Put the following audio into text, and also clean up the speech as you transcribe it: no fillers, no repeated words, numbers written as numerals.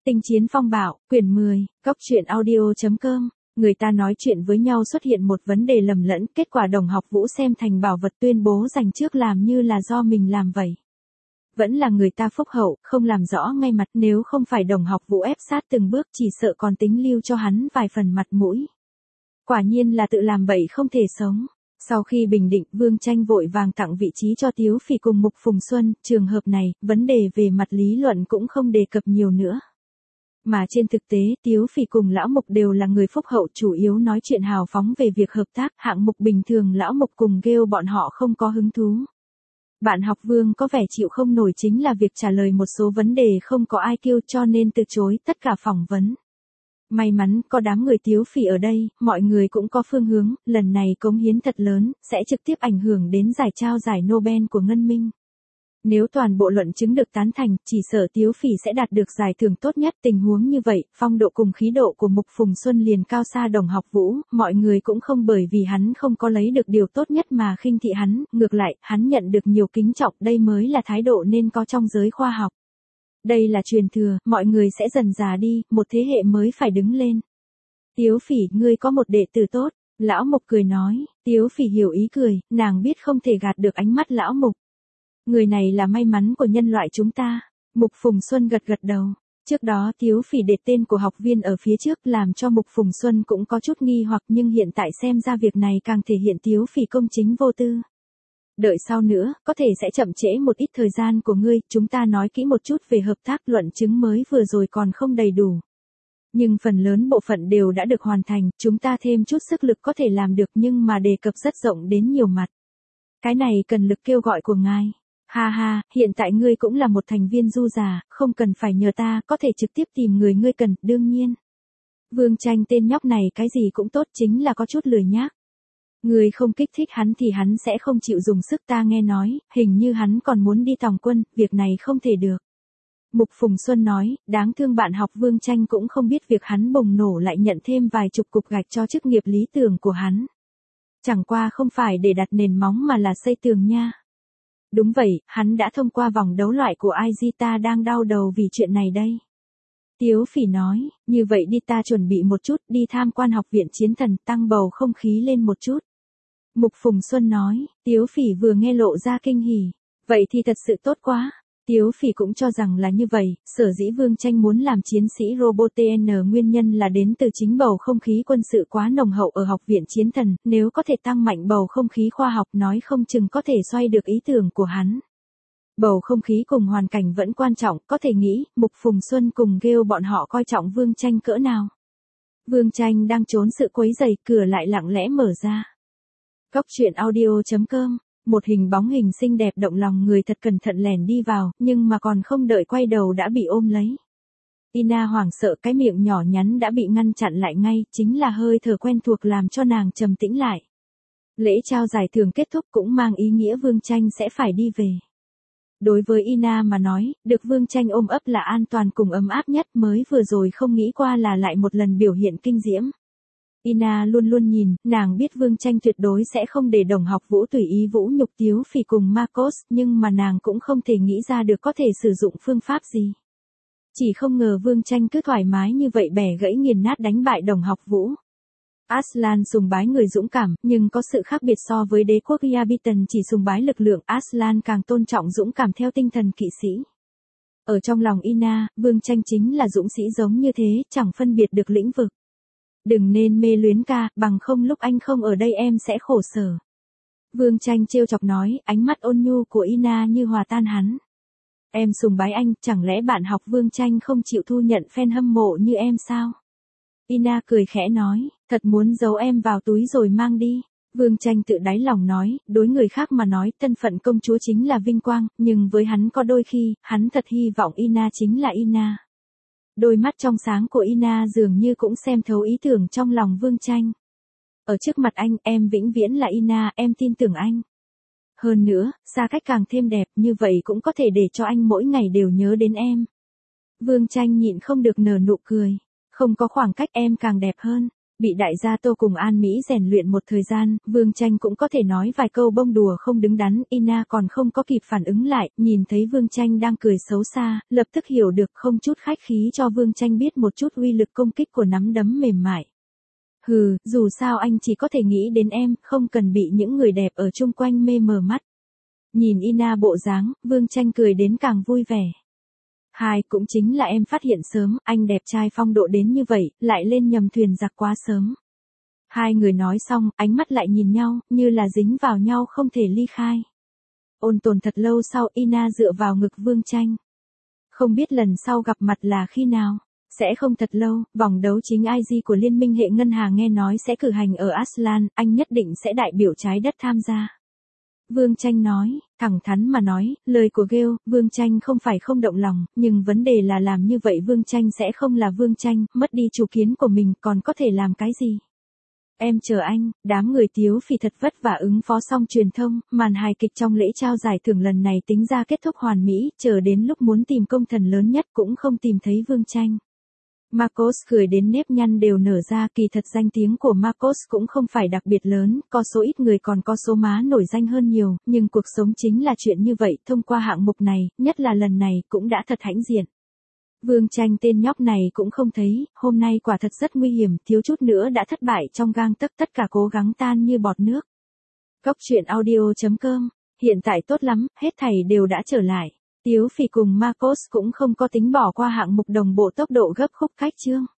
Tinh chiến phong bạo, quyển 10, góc truyện audio.com. Người ta nói chuyện với nhau xuất hiện một vấn đề lầm lẫn, kết quả đồng học Vũ xem thành bảo vật tuyên bố dành trước làm như là do mình làm vậy. Vẫn là người ta phúc hậu, không làm rõ ngay mặt, nếu không phải đồng học Vũ ép sát từng bước chỉ sợ còn tính lưu cho hắn vài phần mặt mũi. Quả nhiên là tự làm bậy không thể sống. Sau khi bình định, Vương Tranh vội vàng tặng vị trí cho Tiếu Phỉ cùng Mục Phùng Xuân, trường hợp này, vấn đề về mặt lý luận cũng không đề cập nhiều nữa. Mà trên thực tế, Tiếu Phỉ cùng Lão Mục đều là người phúc hậu, chủ yếu nói chuyện hào phóng về việc hợp tác, hạng mục bình thường Lão Mục cùng Gale bọn họ không có hứng thú. Bạn học Vương có vẻ chịu không nổi chính là việc trả lời một số vấn đề không có ai kêu, cho nên từ chối tất cả phỏng vấn. May mắn có đám người Tiếu Phỉ ở đây, mọi người cũng có phương hướng, lần này cống hiến thật lớn, sẽ trực tiếp ảnh hưởng đến giải trao giải Nobel của Ngân Minh. Nếu toàn bộ luận chứng được tán thành, chỉ sợ Tiếu Phỉ sẽ đạt được giải thưởng tốt nhất. Tình huống như vậy, phong độ cùng khí độ của Mục Phùng Xuân liền cao xa đồng học Vũ, mọi người cũng không bởi vì hắn không có lấy được điều tốt nhất mà khinh thị hắn, ngược lại, hắn nhận được nhiều kính trọng, đây mới là thái độ nên có trong giới khoa học. Đây là truyền thừa, mọi người sẽ dần già đi, một thế hệ mới phải đứng lên. Tiếu Phỉ, ngươi có một đệ tử tốt, Lão Mục cười nói. Tiếu Phỉ hiểu ý cười, nàng biết không thể gạt được ánh mắt Lão Mục. Người này là may mắn của nhân loại chúng ta. Mục Phùng Xuân gật gật đầu. Trước đó Tiếu Phỉ để tên của học viên ở phía trước làm cho Mục Phùng Xuân cũng có chút nghi hoặc, nhưng hiện tại xem ra việc này càng thể hiện Tiếu Phỉ công chính vô tư. Đợi sau nữa, có thể sẽ chậm trễ một ít thời gian của ngươi, chúng ta nói kỹ một chút về hợp tác, luận chứng mới vừa rồi còn không đầy đủ. Nhưng phần lớn bộ phận đều đã được hoàn thành, chúng ta thêm chút sức lực có thể làm được, nhưng mà đề cập rất rộng đến nhiều mặt. Cái này cần lực kêu gọi của ngài. Ha ha, hiện tại ngươi cũng là một thành viên du già, không cần phải nhờ ta, có thể trực tiếp tìm người ngươi cần, đương nhiên. Vương Tranh tên nhóc này cái gì cũng tốt, chính là có chút lười nhác. Ngươi không kích thích hắn thì hắn sẽ không chịu dùng sức, ta nghe nói, hình như hắn còn muốn đi tòng quân, việc này không thể được. Mục Phùng Xuân nói, đáng thương bạn học Vương Tranh cũng không biết việc hắn bùng nổ lại nhận thêm vài chục cục gạch cho chức nghiệp lý tưởng của hắn. Chẳng qua không phải để đặt nền móng mà là xây tường nha. Đúng vậy, hắn đã thông qua vòng đấu loại của IG, ta đang đau đầu vì chuyện này đây. Tiếu Phỉ nói, như vậy đi, ta chuẩn bị một chút, đi tham quan học viện chiến thần, tăng bầu không khí lên một chút. Mục Phùng Xuân nói, Tiếu Phỉ vừa nghe lộ ra kinh hỉ. Vậy thì thật sự tốt quá. Tiếu Phỉ cũng cho rằng là như vậy, sở dĩ Vương Tranh muốn làm chiến sĩ robot TN nguyên nhân là đến từ chính bầu không khí quân sự quá nồng hậu ở học viện chiến thần, nếu có thể tăng mạnh bầu không khí khoa học nói không chừng có thể xoay được ý tưởng của hắn. Bầu không khí cùng hoàn cảnh vẫn quan trọng, có thể nghĩ, Mục Phùng Xuân cùng Gale bọn họ coi trọng Vương Tranh cỡ nào. Vương Tranh đang trốn sự quấy rầy, cửa lại lặng lẽ mở ra. Góc truyện audio.com. Một hình bóng hình xinh đẹp động lòng người thật cẩn thận lèn đi vào, nhưng mà còn không đợi quay đầu đã bị ôm lấy. Ina hoảng sợ, cái miệng nhỏ nhắn đã bị ngăn chặn lại ngay, chính là hơi thở quen thuộc làm cho nàng trầm tĩnh lại. Lễ trao giải thưởng kết thúc cũng mang ý nghĩa Vương Tranh sẽ phải đi về. Đối với Ina mà nói, được Vương Tranh ôm ấp là an toàn cùng ấm áp nhất, mới vừa rồi không nghĩ qua là lại một lần biểu hiện kinh diễm. Ina luôn luôn nhìn, nàng biết Vương Tranh tuyệt đối sẽ không để đồng học Vũ tùy ý vũ nhục Tiếu Phỉ cùng Marcos, nhưng mà nàng cũng không thể nghĩ ra được có thể sử dụng phương pháp gì. Chỉ không ngờ Vương Tranh cứ thoải mái như vậy bẻ gãy nghiền nát đánh bại đồng học Vũ. Aslan sùng bái người dũng cảm, nhưng có sự khác biệt so với đế quốc Yabitan chỉ sùng bái lực lượng, Aslan càng tôn trọng dũng cảm theo tinh thần kỵ sĩ. Ở trong lòng Ina, Vương Tranh chính là dũng sĩ giống như thế, chẳng phân biệt được lĩnh vực. Đừng nên mê luyến ca, bằng không lúc anh không ở đây em sẽ khổ sở. Vương Tranh trêu chọc nói, ánh mắt ôn nhu của Ina như hòa tan hắn. Em sùng bái anh, chẳng lẽ bạn học Vương Tranh không chịu thu nhận fan hâm mộ như em sao? Ina cười khẽ nói, thật muốn giấu em vào túi rồi mang đi. Vương Tranh tự đáy lòng nói, đối người khác mà nói thân phận công chúa chính là vinh quang, nhưng với hắn có đôi khi, hắn thật hy vọng Ina chính là Ina. Đôi mắt trong sáng của Ina dường như cũng xem thấu ý tưởng trong lòng Vương Tranh. Ở trước mặt anh, em vĩnh viễn là Ina, em tin tưởng anh. Hơn nữa, xa cách càng thêm đẹp, như vậy cũng có thể để cho anh mỗi ngày đều nhớ đến em. Vương Tranh nhịn không được nở nụ cười. Không có khoảng cách em càng đẹp hơn. Bị đại gia Tô cùng An Mỹ rèn luyện một thời gian, Vương Tranh cũng có thể nói vài câu bông đùa không đứng đắn, Ina còn không có kịp phản ứng lại, nhìn thấy Vương Tranh đang cười xấu xa, lập tức hiểu được không chút khách khí cho Vương Tranh biết một chút uy lực công kích của nắm đấm mềm mại. Hừ, dù sao anh chỉ có thể nghĩ đến em, không cần bị những người đẹp ở chung quanh mê mờ mắt. Nhìn Ina bộ dáng, Vương Tranh cười đến càng vui vẻ. Hai, cũng chính là em phát hiện sớm, anh đẹp trai phong độ đến như vậy, lại lên nhầm thuyền giặc quá sớm. Hai người nói xong, ánh mắt lại nhìn nhau, như là dính vào nhau không thể ly khai. Ôn tồn thật lâu sau, Ina dựa vào ngực Vương Tranh. Không biết lần sau gặp mặt là khi nào? Sẽ không thật lâu, vòng đấu chính IG của Liên minh hệ ngân hàng nghe nói sẽ cử hành ở Aslan, anh nhất định sẽ đại biểu trái đất tham gia. Vương Tranh nói, thẳng thắn mà nói, lời của Gale, Vương Tranh không phải không động lòng, nhưng vấn đề là làm như vậy Vương Tranh sẽ không là Vương Tranh, mất đi chủ kiến của mình còn có thể làm cái gì. Em chờ anh, đám người Tiếu Phỉ thật vất vả ứng phó xong truyền thông, màn hài kịch trong lễ trao giải thưởng lần này tính ra kết thúc hoàn mỹ, chờ đến lúc muốn tìm công thần lớn nhất cũng không tìm thấy Vương Tranh. Marcos cười đến nếp nhăn đều nở ra, kỳ thật danh tiếng của Marcos cũng không phải đặc biệt lớn, có số ít người còn có số má nổi danh hơn nhiều, nhưng cuộc sống chính là chuyện như vậy, thông qua hạng mục này, nhất là lần này, cũng đã thật hãnh diện. Vương Tranh tên nhóc này cũng không thấy, hôm nay quả thật rất nguy hiểm, thiếu chút nữa đã thất bại trong gang tấc, tất cả cố gắng tan như bọt nước. Cóc truyện audio.com, hiện tại tốt lắm, hết thảy đều đã trở lại. Tiếu Phỉ cùng Marcos cũng không có tính bỏ qua hạng mục đồng bộ tốc độ gấp khúc khách chương.